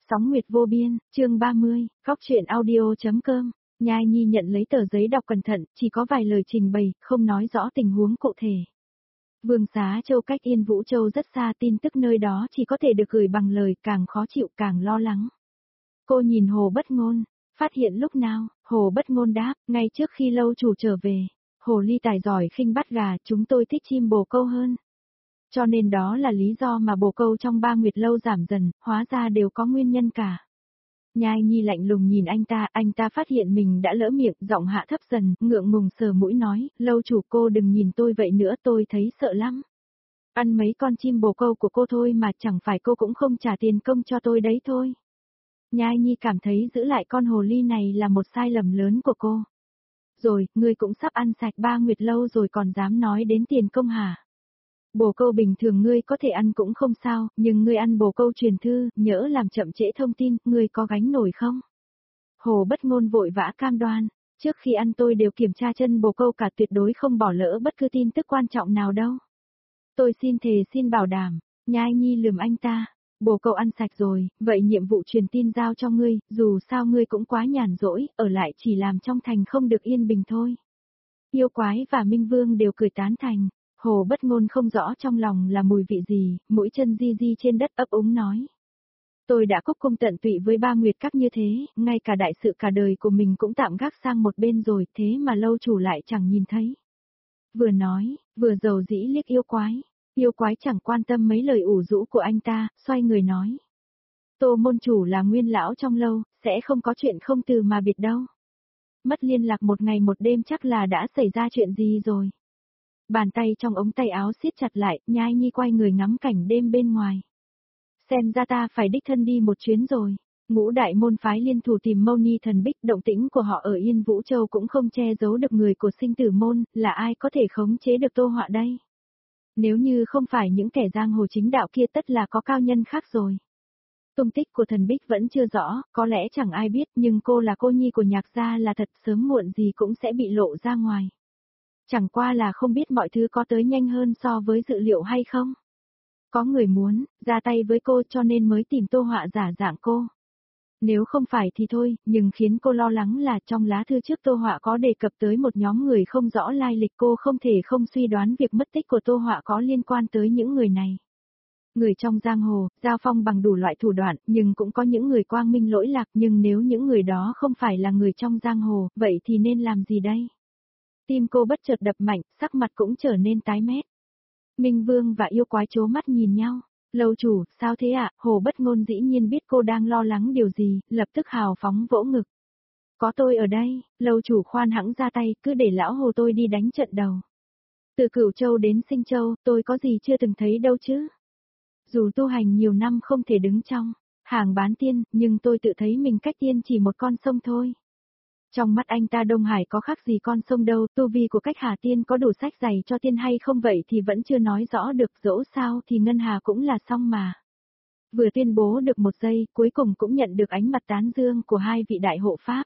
Sóng Nguyệt Vô Biên, chương 30, Góc truyện audio.com. Nhai Nhi nhận lấy tờ giấy đọc cẩn thận, chỉ có vài lời trình bày, không nói rõ tình huống cụ thể. Vương Xá Châu cách Yên Vũ Châu rất xa, tin tức nơi đó chỉ có thể được gửi bằng lời, càng khó chịu càng lo lắng. Cô nhìn Hồ Bất Ngôn, phát hiện lúc nào, Hồ Bất Ngôn đáp, ngay trước khi lâu chủ trở về. Hồ ly tài giỏi khinh bắt gà, chúng tôi thích chim bồ câu hơn. Cho nên đó là lý do mà bồ câu trong Ba Nguyệt lâu giảm dần, hóa ra đều có nguyên nhân cả. Nhai Nhi lạnh lùng nhìn anh ta phát hiện mình đã lỡ miệng, giọng hạ thấp dần, ngượng ngùng sờ mũi nói, lâu chủ cô đừng nhìn tôi vậy nữa, tôi thấy sợ lắm. Ăn mấy con chim bồ câu của cô thôi mà chẳng phải cô cũng không trả tiền công cho tôi đấy thôi. Nhai Nhi cảm thấy giữ lại con hồ ly này là một sai lầm lớn của cô. Rồi, ngươi cũng sắp ăn sạch Ba Nguyệt lâu rồi còn dám nói đến tiền công hả? Bồ câu bình thường ngươi có thể ăn cũng không sao, nhưng ngươi ăn bồ câu truyền thư, nhỡ làm chậm trễ thông tin, ngươi có gánh nổi không? Hồ Bất Ngôn vội vã cam đoan, trước khi ăn tôi đều kiểm tra chân bồ câu cả, tuyệt đối không bỏ lỡ bất cứ tin tức quan trọng nào đâu. Tôi xin thề xin bảo đảm. Nhai Nhi lườm anh ta, bồ câu ăn sạch rồi, vậy nhiệm vụ truyền tin giao cho ngươi, dù sao ngươi cũng quá nhàn rỗi, ở lại chỉ làm trong thành không được yên bình thôi. Yêu quái và Minh Vương đều cười tán thành. Hồ Bất Ngôn không rõ trong lòng là mùi vị gì, mũi chân di di trên đất ấp úng nói. Tôi đã cúc cung tận tụy với Ba Nguyệt các như thế, ngay cả đại sự cả đời của mình cũng tạm gác sang một bên rồi, thế mà lâu chủ lại chẳng nhìn thấy. Vừa nói, vừa dầu dĩ liếc yêu quái chẳng quan tâm mấy lời ủ rũ của anh ta, xoay người nói. Tô môn chủ là nguyên lão trong lâu, sẽ không có chuyện không từ mà biệt đâu. Mất liên lạc một ngày một đêm chắc là đã xảy ra chuyện gì rồi. Bàn tay trong ống tay áo siết chặt lại, Nhai Nhi quay người ngắm cảnh đêm bên ngoài. Xem ra ta phải đích thân đi một chuyến rồi. Ngũ đại môn phái liên thủ tìm Mâu Ni Thần Bích, động tĩnh của họ ở Yên Vũ Châu cũng không che giấu được người của Sinh Tử môn, là ai có thể khống chế được Tô Họa đây? Nếu như không phải những kẻ giang hồ chính đạo kia tất là có cao nhân khác rồi. Tung tích của Thần Bích vẫn chưa rõ, có lẽ chẳng ai biết, nhưng cô là cô nhi của Nhạc gia là thật, sớm muộn gì cũng sẽ bị lộ ra ngoài. Chẳng qua là không biết mọi thứ có tới nhanh hơn so với dự liệu hay không. Có người muốn ra tay với cô cho nên mới tìm Tô Họa giả dạng cô. Nếu không phải thì thôi, nhưng khiến cô lo lắng là trong lá thư trước Tô Họa có đề cập tới một nhóm người không rõ lai lịch, cô không thể không suy đoán việc mất tích của Tô Họa có liên quan tới những người này. Người trong giang hồ, giao phong bằng đủ loại thủ đoạn, nhưng cũng có những người quang minh lỗi lạc, nhưng nếu những người đó không phải là người trong giang hồ, vậy thì nên làm gì đây? Tim cô bất chợt đập mạnh, sắc mặt cũng trở nên tái mét. Minh Vương và yêu quái chố mắt nhìn nhau. Lâu chủ, sao thế ạ? Hồ Bất Ngôn dĩ nhiên biết cô đang lo lắng điều gì, lập tức hào phóng vỗ ngực. Có tôi ở đây, lâu chủ khoan hãng ra tay, cứ để lão Hồ tôi đi đánh trận đầu. Từ Cửu Châu đến Sinh Châu, tôi có gì chưa từng thấy đâu chứ. Dù tu hành nhiều năm không thể đứng trong hàng bán tiên, nhưng tôi tự thấy mình cách tiên chỉ một con sông thôi. Trong mắt anh ta Đông Hải có khác gì con sông đâu, tu vi của cách Hà Tiên có đủ sách giày cho tiên hay không vậy thì vẫn chưa nói rõ được, dẫu sao thì Ngân Hà cũng là xong mà. Vừa tuyên bố được một giây, cuối cùng cũng nhận được ánh mặt tán dương của hai vị đại hộ pháp.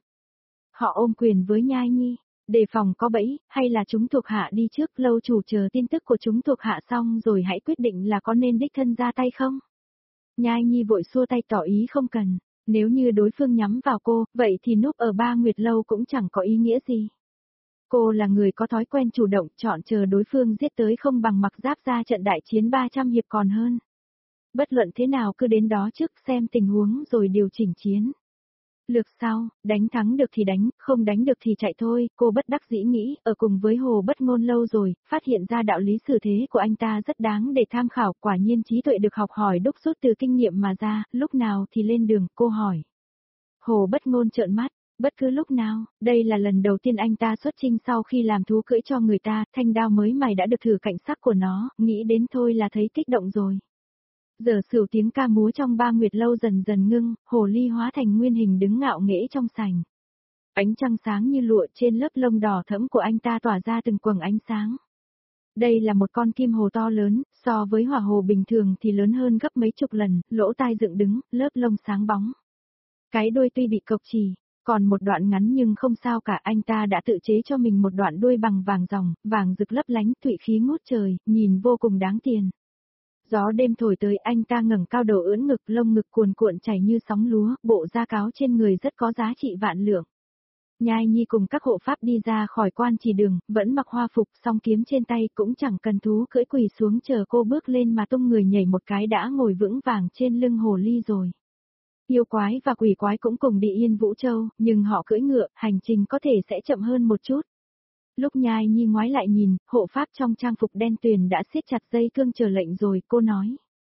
Họ ôm quyền với Nhai Nhi, đề phòng có bẫy, hay là chúng thuộc hạ đi trước, lâu chủ chờ tin tức của chúng thuộc hạ xong rồi hãy quyết định là có nên đích thân ra tay không. Nhai Nhi vội xua tay tỏ ý không cần. Nếu như đối phương nhắm vào cô, vậy thì núp ở Ba Nguyệt lâu cũng chẳng có ý nghĩa gì. Cô là người có thói quen chủ động, chọn chờ đối phương giết tới không bằng mặc giáp ra trận đại chiến 300 hiệp còn hơn. Bất luận thế nào cứ đến đó trước xem tình huống rồi điều chỉnh chiến. Lược sau, đánh thắng được thì đánh, không đánh được thì chạy thôi, cô bất đắc dĩ nghĩ, ở cùng với Hồ Bất Ngôn lâu rồi, phát hiện ra đạo lý xử thế của anh ta rất đáng để tham khảo, quả nhiên trí tuệ được học hỏi đúc rút từ kinh nghiệm mà ra, lúc nào thì lên đường, cô hỏi. Hồ Bất Ngôn trợn mắt, bất cứ lúc nào, đây là lần đầu tiên anh ta xuất chinh sau khi làm thú cưỡi cho người ta, thanh đao mới mày đã được thử cảnh sắc của nó, nghĩ đến thôi là thấy kích động rồi. Giờ sửu tiếng ca múa trong Ba Nguyệt lâu dần dần ngưng, hồ ly hóa thành nguyên hình đứng ngạo nghễ trong sảnh. Ánh trăng sáng như lụa trên lớp lông đỏ thẫm của anh ta tỏa ra từng quầng ánh sáng. Đây là một con kim hồ to lớn, so với hỏa hồ bình thường thì lớn hơn gấp mấy chục lần, lỗ tai dựng đứng, lớp lông sáng bóng. Cái đuôi tuy bị cộc chỉ, còn một đoạn ngắn nhưng không sao cả, anh ta đã tự chế cho mình một đoạn đuôi bằng vàng ròng, vàng rực lấp lánh, thụy khí ngút trời, nhìn vô cùng đáng tiền. Gió đêm thổi tới, anh ta ngẩng cao đầu ưỡn ngực, lông ngực cuồn cuộn chảy như sóng lúa, bộ da cáo trên người rất có giá trị vạn lượng. Nhai Nhi cùng các hộ pháp đi ra khỏi quan chỉ đường, vẫn mặc hoa phục, song kiếm trên tay, cũng chẳng cần thú cưỡi quỳ xuống chờ cô bước lên mà tung người nhảy một cái đã ngồi vững vàng trên lưng hồ ly rồi. Yêu quái và quỷ quái cũng cùng đi Yên Vũ Châu, nhưng họ cưỡi ngựa, hành trình có thể sẽ chậm hơn một chút. Lúc Nhai Nhi ngoái lại nhìn, hộ pháp trong trang phục đen tuyền đã siết chặt dây cương chờ lệnh rồi, cô nói.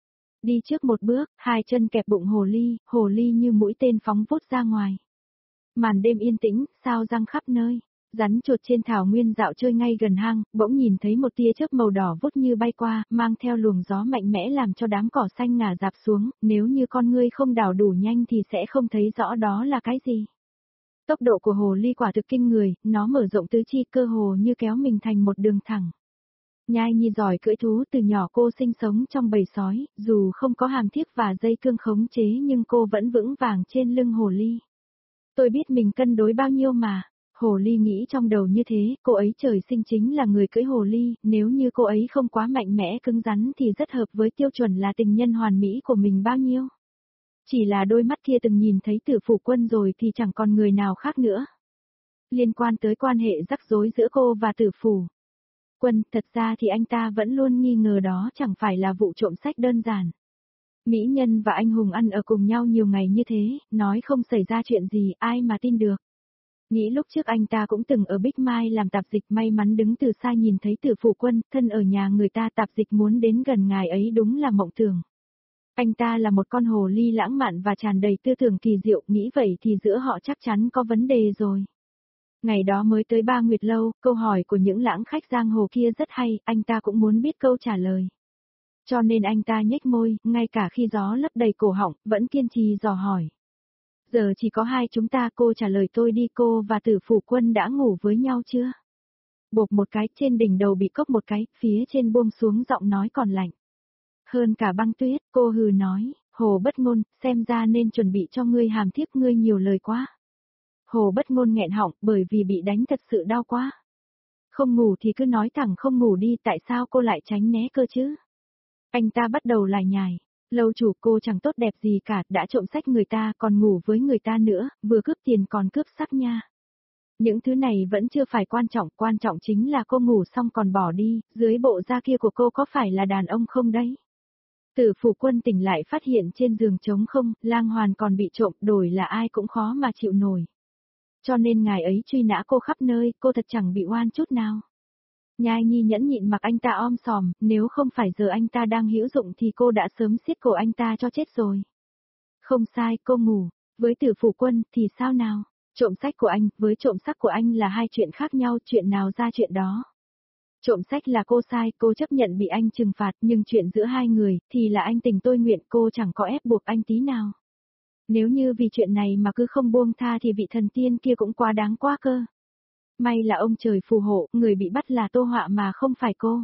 Đi trước một bước, hai chân kẹp bụng hồ ly như mũi tên phóng vút ra ngoài. Màn đêm yên tĩnh, sao răng khắp nơi. Rắn chuột trên thảo nguyên dạo chơi ngay gần hang, bỗng nhìn thấy một tia chớp màu đỏ vút như bay qua, mang theo luồng gió mạnh mẽ làm cho đám cỏ xanh ngả dạp xuống, nếu như con ngươi không đảo đủ nhanh thì sẽ không thấy rõ đó là cái gì. Tốc độ của hồ ly quả thực kinh người, nó mở rộng tứ chi cơ hồ như kéo mình thành một đường thẳng. Nhai Nhi giỏi cưỡi thú, từ nhỏ cô sinh sống trong bầy sói, dù không có hàm thiếp và dây cương khống chế nhưng cô vẫn vững vàng trên lưng hồ ly. Tôi biết mình cân đối bao nhiêu mà. Hồ ly nghĩ trong đầu như thế, cô ấy trời sinh chính là người cưỡi hồ ly, nếu như cô ấy không quá mạnh mẽ cứng rắn thì rất hợp với tiêu chuẩn là tình nhân hoàn mỹ của mình bao nhiêu. Chỉ là đôi mắt kia từng nhìn thấy Tử Phủ Quân rồi thì chẳng còn người nào khác nữa. Liên quan tới quan hệ rắc rối giữa cô và Tử Phủ Quân, thật ra thì anh ta vẫn luôn nghi ngờ đó chẳng phải là vụ trộm sách đơn giản. Mỹ nhân và anh hùng ăn ở cùng nhau nhiều ngày như thế, nói không xảy ra chuyện gì, ai mà tin được. Nghĩ lúc trước anh ta cũng từng ở Bích Mai làm tạp dịch, may mắn đứng từ xa nhìn thấy Tử Phủ Quân, thân ở nhà người ta, tạp dịch muốn đến gần ngài ấy đúng là mộng tưởng. Anh ta là một con hồ ly lãng mạn và tràn đầy tư tưởng kỳ diệu, nghĩ vậy thì giữa họ chắc chắn có vấn đề rồi. Ngày đó mới tới Ba Nguyệt Lâu, câu hỏi của những lãng khách giang hồ kia rất hay, anh ta cũng muốn biết câu trả lời. Cho nên anh ta nhếch môi, ngay cả khi gió lấp đầy cổ họng, vẫn kiên trì dò hỏi. Giờ chỉ có hai chúng ta, cô trả lời tôi đi, cô và Tử Phủ Quân đã ngủ với nhau chưa? Bộp một cái, trên đỉnh đầu bị cốc một cái, phía trên buông xuống giọng nói còn lạnh. Hơn cả băng tuyết, cô hừ nói, Hồ Bất Ngôn, xem ra nên chuẩn bị cho ngươi hàm thiếp, ngươi nhiều lời quá. Hồ Bất Ngôn nghẹn họng, bởi vì bị đánh thật sự đau quá. Không ngủ thì cứ nói thẳng không ngủ đi, tại sao cô lại tránh né cơ chứ? Anh ta bắt đầu lải nhải. Lâu chủ, cô chẳng tốt đẹp gì cả, đã trộm sách người ta còn ngủ với người ta nữa, vừa cướp tiền còn cướp sắc nha. Những thứ này vẫn chưa phải quan trọng chính là cô ngủ xong còn bỏ đi, dưới bộ da kia của cô có phải là đàn ông không đấy? Tử Phủ Quân tỉnh lại phát hiện trên giường trống không, lang hoàn còn bị trộm, đổi là ai cũng khó mà chịu nổi. Cho nên ngài ấy truy nã cô khắp nơi, cô thật chẳng bị oan chút nào. Nhai Nhi nhẫn nhịn mặc anh ta om sòm, nếu không phải giờ anh ta đang hữu dụng thì cô đã sớm siết cổ anh ta cho chết rồi. Không sai, cô ngủ, với Tử Phủ Quân thì sao nào? Trộm sách của anh, với trộm sắc của anh là hai chuyện khác nhau, chuyện nào ra chuyện đó. Trộm sách là cô sai, cô chấp nhận bị anh trừng phạt, nhưng chuyện giữa hai người thì là anh tình tôi nguyện, cô chẳng có ép buộc anh tí nào. Nếu như vì chuyện này mà cứ không buông tha thì vị thần tiên kia cũng quá đáng quá cơ. May là ông trời phù hộ, người bị bắt là Tô Họa mà không phải cô.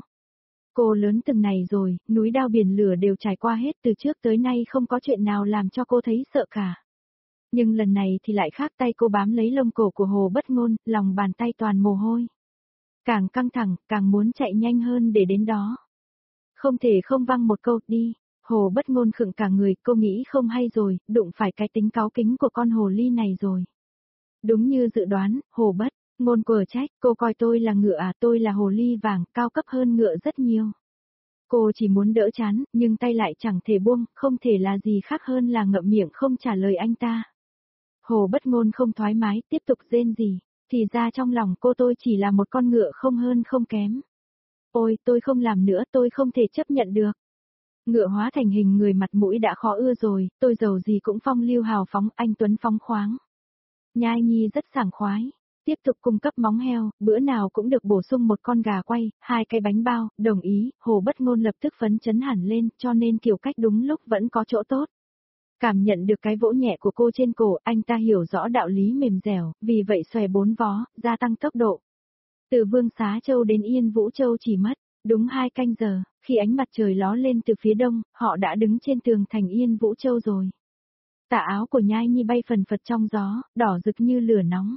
Cô lớn từng này rồi, núi đao biển lửa đều trải qua hết, từ trước tới nay không có chuyện nào làm cho cô thấy sợ cả. Nhưng lần này thì lại khác, tay cô bám lấy lông cổ của Hồ Bất Ngôn, lòng bàn tay toàn mồ hôi. Càng căng thẳng, càng muốn chạy nhanh hơn để đến đó. Không thể không văng một câu, đi. Hồ Bất Ngôn khựng cả người, cô nghĩ không hay rồi, đụng phải cái tính cáu kính của con hồ ly này rồi. Đúng như dự đoán, Hồ Bất Ngôn quở trách, cô coi tôi là ngựa à, tôi là hồ ly vàng, cao cấp hơn ngựa rất nhiều. Cô chỉ muốn đỡ chán, nhưng tay lại chẳng thể buông, không thể là gì khác hơn là ngậm miệng không trả lời anh ta. Hồ Bất Ngôn không thoải mái, tiếp tục rên rỉ, thì ra trong lòng cô tôi chỉ là một con ngựa không hơn không kém. Ôi, tôi không làm nữa, tôi không thể chấp nhận được. Ngựa hóa thành hình người mặt mũi đã khó ưa rồi, tôi giàu gì cũng phong lưu hào phóng, anh tuấn phóng khoáng. Nhai Nhi rất sảng khoái. Tiếp tục cung cấp móng heo, bữa nào cũng được bổ sung một con gà quay, 2 cái bánh bao, đồng ý, Hồ Bất Ngôn lập tức phấn chấn hẳn lên, cho nên kiểu cách đúng lúc vẫn có chỗ tốt. Cảm nhận được cái vỗ nhẹ của cô trên cổ, anh ta hiểu rõ đạo lý mềm dẻo, vì vậy xòe 4 vó, gia tăng tốc độ. Từ Vương Xá Châu đến Yên Vũ Châu chỉ mất đúng 2 canh giờ, khi ánh mặt trời ló lên từ phía đông, họ đã đứng trên tường thành Yên Vũ Châu rồi. Tà áo của Nhai Nhi bay phần phật trong gió, đỏ rực như lửa nóng.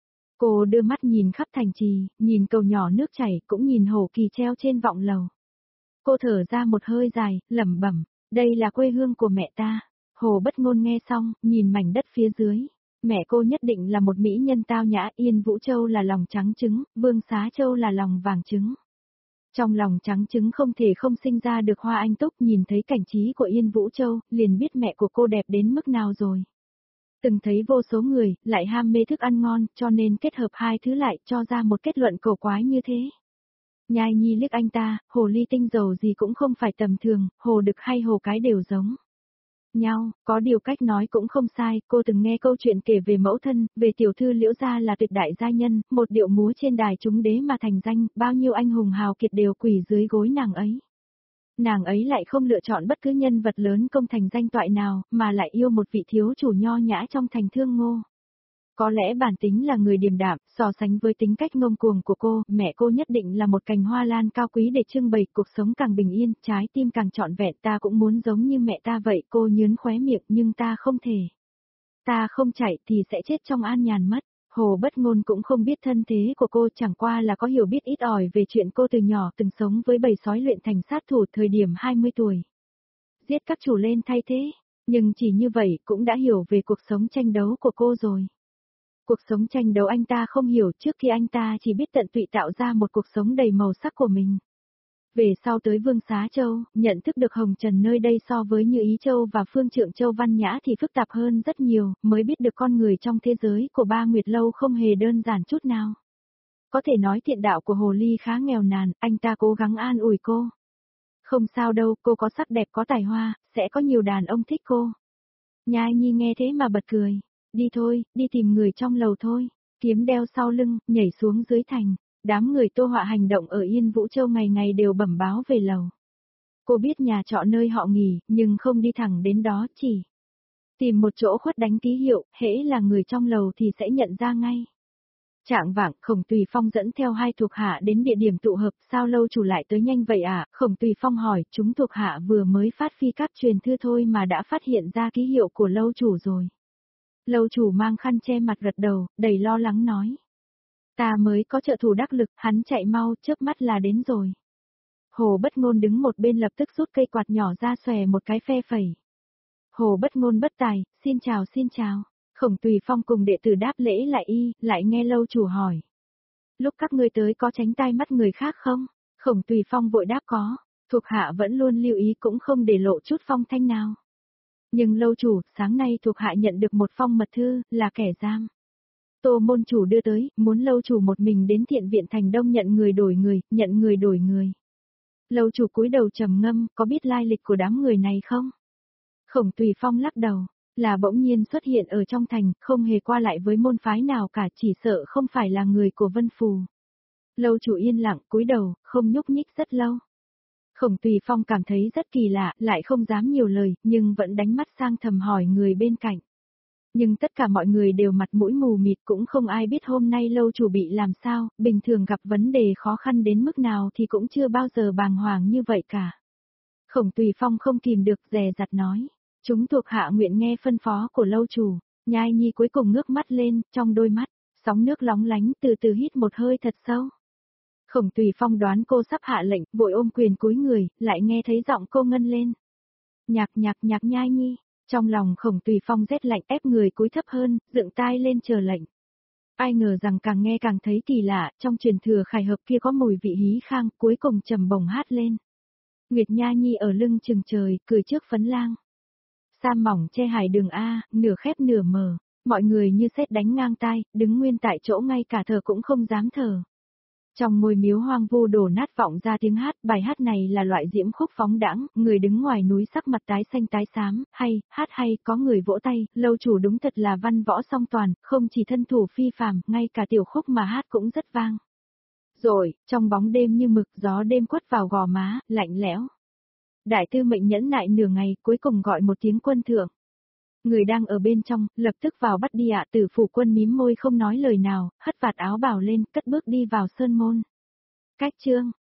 Cô đưa mắt nhìn khắp thành trì, nhìn cầu nhỏ nước chảy, cũng nhìn hồ kỳ treo trên vọng lầu. Cô thở ra một hơi dài, lẩm bẩm, đây là quê hương của mẹ ta. Hồ Bất Ngôn nghe xong, nhìn mảnh đất phía dưới. Mẹ cô nhất định là một mỹ nhân tao nhã, Yên Vũ Châu là lòng trắng trứng, Vương Xá Châu là lòng vàng trứng. Trong lòng trắng trứng không thể không sinh ra được hoa anh túc, nhìn thấy cảnh trí của Yên Vũ Châu, liền biết mẹ của cô đẹp đến mức nào rồi. Từng thấy vô số người, lại ham mê thức ăn ngon, cho nên kết hợp hai thứ lại cho ra một kết luận cổ quái như thế. Nhai Nhi liếc anh ta, hồ ly tinh dầu gì cũng không phải tầm thường, hồ đực hay hồ cái đều giống nhau, có điều cách nói cũng không sai, cô từng nghe câu chuyện kể về mẫu thân, về tiểu thư Liễu gia là tuyệt đại gia nhân, một điệu múa trên đài chúng đế mà thành danh, bao nhiêu anh hùng hào kiệt đều quỳ dưới gối nàng ấy. Nàng ấy lại không lựa chọn bất cứ nhân vật lớn công thành danh toại nào, mà lại yêu một vị thiếu chủ nho nhã trong thành Thương Ngô. Có lẽ bản tính là người điềm đạm, so sánh với tính cách ngông cuồng của cô, mẹ cô nhất định là một cành hoa lan cao quý để trưng bày cuộc sống càng bình yên, trái tim càng trọn vẹn, ta cũng muốn giống như mẹ ta vậy, cô nhướn khóe miệng nhưng ta không thể. Ta không chạy thì sẽ chết trong an nhàn mất. Hồ Bất Ngôn cũng không biết thân thế của cô, chẳng qua là có hiểu biết ít ỏi về chuyện cô từ nhỏ từng sống với bầy sói luyện thành sát thủ thời điểm 20 tuổi. Giết các chủ lên thay thế, nhưng chỉ như vậy cũng đã hiểu về cuộc sống tranh đấu của cô rồi. Cuộc sống tranh đấu anh ta không hiểu, trước khi anh ta chỉ biết tận tụy tạo ra một cuộc sống đầy màu sắc của mình. Về sau tới Vương Xá Châu, nhận thức được hồng trần nơi đây so với Như Ý Châu và Phương Trượng Châu văn nhã thì phức tạp hơn rất nhiều, mới biết được con người trong thế giới của Ba Nguyệt Lâu không hề đơn giản chút nào. Có thể nói thiện đạo của Hồ Ly khá nghèo nàn, anh ta cố gắng an ủi cô. Không sao đâu, cô có sắc đẹp có tài hoa, sẽ có nhiều đàn ông thích cô. Nhai Nhi nghe thế mà bật cười. Đi thôi, đi tìm người trong lầu thôi. Kiếm đeo sau lưng, nhảy xuống dưới thành. Đám người Tô Họa hành động ở Yên Vũ Châu ngày ngày đều bẩm báo về lầu. Cô biết nhà trọ nơi họ nghỉ, nhưng không đi thẳng đến đó, chỉ tìm một chỗ khuất đánh ký hiệu, hễ là người trong lầu thì sẽ nhận ra ngay. Trạng vạng, Khổng Tùy Phong dẫn theo hai thuộc hạ đến địa điểm tụ hợp, sao lâu chủ lại tới nhanh vậy à? Khổng Tùy Phong hỏi, chúng thuộc hạ vừa mới phát phi các truyền thư thôi mà đã phát hiện ra ký hiệu của lâu chủ rồi. Lâu chủ mang khăn che mặt gật đầu, đầy lo lắng nói. Ta mới có trợ thủ đắc lực, hắn chạy mau, chớp mắt là đến rồi. Hồ Bất Ngôn đứng một bên lập tức rút cây quạt nhỏ ra xòe một cái phe phẩy. Hồ Bất Ngôn bất tài, xin chào xin chào. Khổng Tùy Phong cùng đệ tử đáp lễ lại lại nghe lâu chủ hỏi. Lúc các ngươi tới có tránh tai mắt người khác không? Khổng Tùy Phong vội đáp có, thuộc hạ vẫn luôn lưu ý cũng không để lộ chút phong thanh nào. Nhưng lâu chủ, sáng nay thuộc hạ nhận được một phong mật thư, là kẻ giam. Tô môn chủ đưa tới, muốn lâu chủ một mình đến Thiện Viện Thành Đông nhận người đổi người, nhận người đổi người. Lâu chủ cúi đầu trầm ngâm, có biết lai lịch của đám người này không? Khổng Tùy Phong lắc đầu, là bỗng nhiên xuất hiện ở trong thành, không hề qua lại với môn phái nào cả, chỉ sợ không phải là người của Vân Phù. Lâu chủ yên lặng, cúi đầu, không nhúc nhích rất lâu. Khổng Tùy Phong cảm thấy rất kỳ lạ, lại không dám nhiều lời, nhưng vẫn đánh mắt sang thầm hỏi người bên cạnh. Nhưng tất cả mọi người đều mặt mũi mù mịt, cũng không ai biết hôm nay lâu chủ bị làm sao, bình thường gặp vấn đề khó khăn đến mức nào thì cũng chưa bao giờ bàng hoàng như vậy cả. Khổng Tùy Phong không kìm được dè dặt nói, chúng thuộc hạ nguyện nghe phân phó của lâu chủ. Nhai Nhi cuối cùng ngước mắt lên, trong đôi mắt, sóng nước lóng lánh, từ từ hít một hơi thật sâu. Khổng Tùy Phong đoán cô sắp hạ lệnh, vội ôm quyền cúi người, lại nghe thấy giọng cô ngân lên. Nhạc Nhai Nhi. Trong lòng Khổng Tùy Phong rét lạnh, ép người cúi thấp hơn, dựng tai lên chờ lệnh. Ai ngờ rằng càng nghe càng thấy kỳ lạ, trong truyền thừa khải hợp kia có mùi vị hí khang, cuối cùng trầm bổng hát lên. Nguyệt Nha Nhi ở lưng chừng trời, cười trước phấn lang. Sa mỏng che hải đường A, nửa khép nửa mở, mọi người như sét đánh ngang tai, đứng nguyên tại chỗ ngay cả thở cũng không dám thở. Trong ngôi miếu hoang vu đổ nát vọng ra tiếng hát, bài hát này là loại diễm khúc phóng đãng, người đứng ngoài núi sắc mặt tái xanh tái xám, hát hay, có người vỗ tay, lâu chủ đúng thật là văn võ song toàn, không chỉ thân thủ phi phàm, ngay cả tiểu khúc mà hát cũng rất vang. Rồi, trong bóng đêm như mực, gió đêm quất vào gò má, lạnh lẽo. Đại tư mệnh nhẫn nại nửa ngày, cuối cùng gọi một tiếng quân thượng. Người đang ở bên trong, lập tức vào bắt đi ạ. Tử phủ quân mím môi không nói lời nào, hất vạt áo bào lên, cất bước đi vào sơn môn. Cách chương